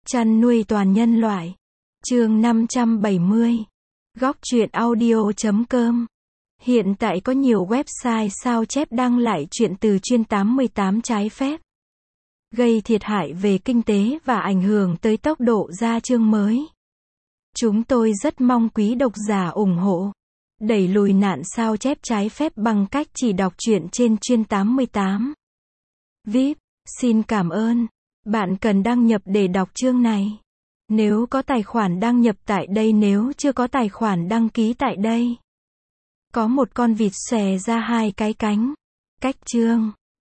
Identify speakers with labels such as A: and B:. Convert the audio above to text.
A: Chăn nuôi toàn nhân loại. Chương 570. Góc truyện audio.com. Hiện tại có nhiều website sao chép đăng lại truyện từ chuyên 88 trái phép, gây thiệt hại về kinh tế và ảnh hưởng tới tốc độ ra chương mới. Chúng tôi rất mong quý độc giả ủng hộ, đẩy lùi nạn sao chép trái phép bằng cách chỉ đọc truyện trên chuyên 88. VIP, xin cảm ơn. Bạn cần đăng nhập để đọc chương này. Nếu có tài khoản đăng nhập tại đây, nếu chưa có tài khoản đăng ký tại đây. Có một con vịt xòe ra hai cái cánh. Cách chương.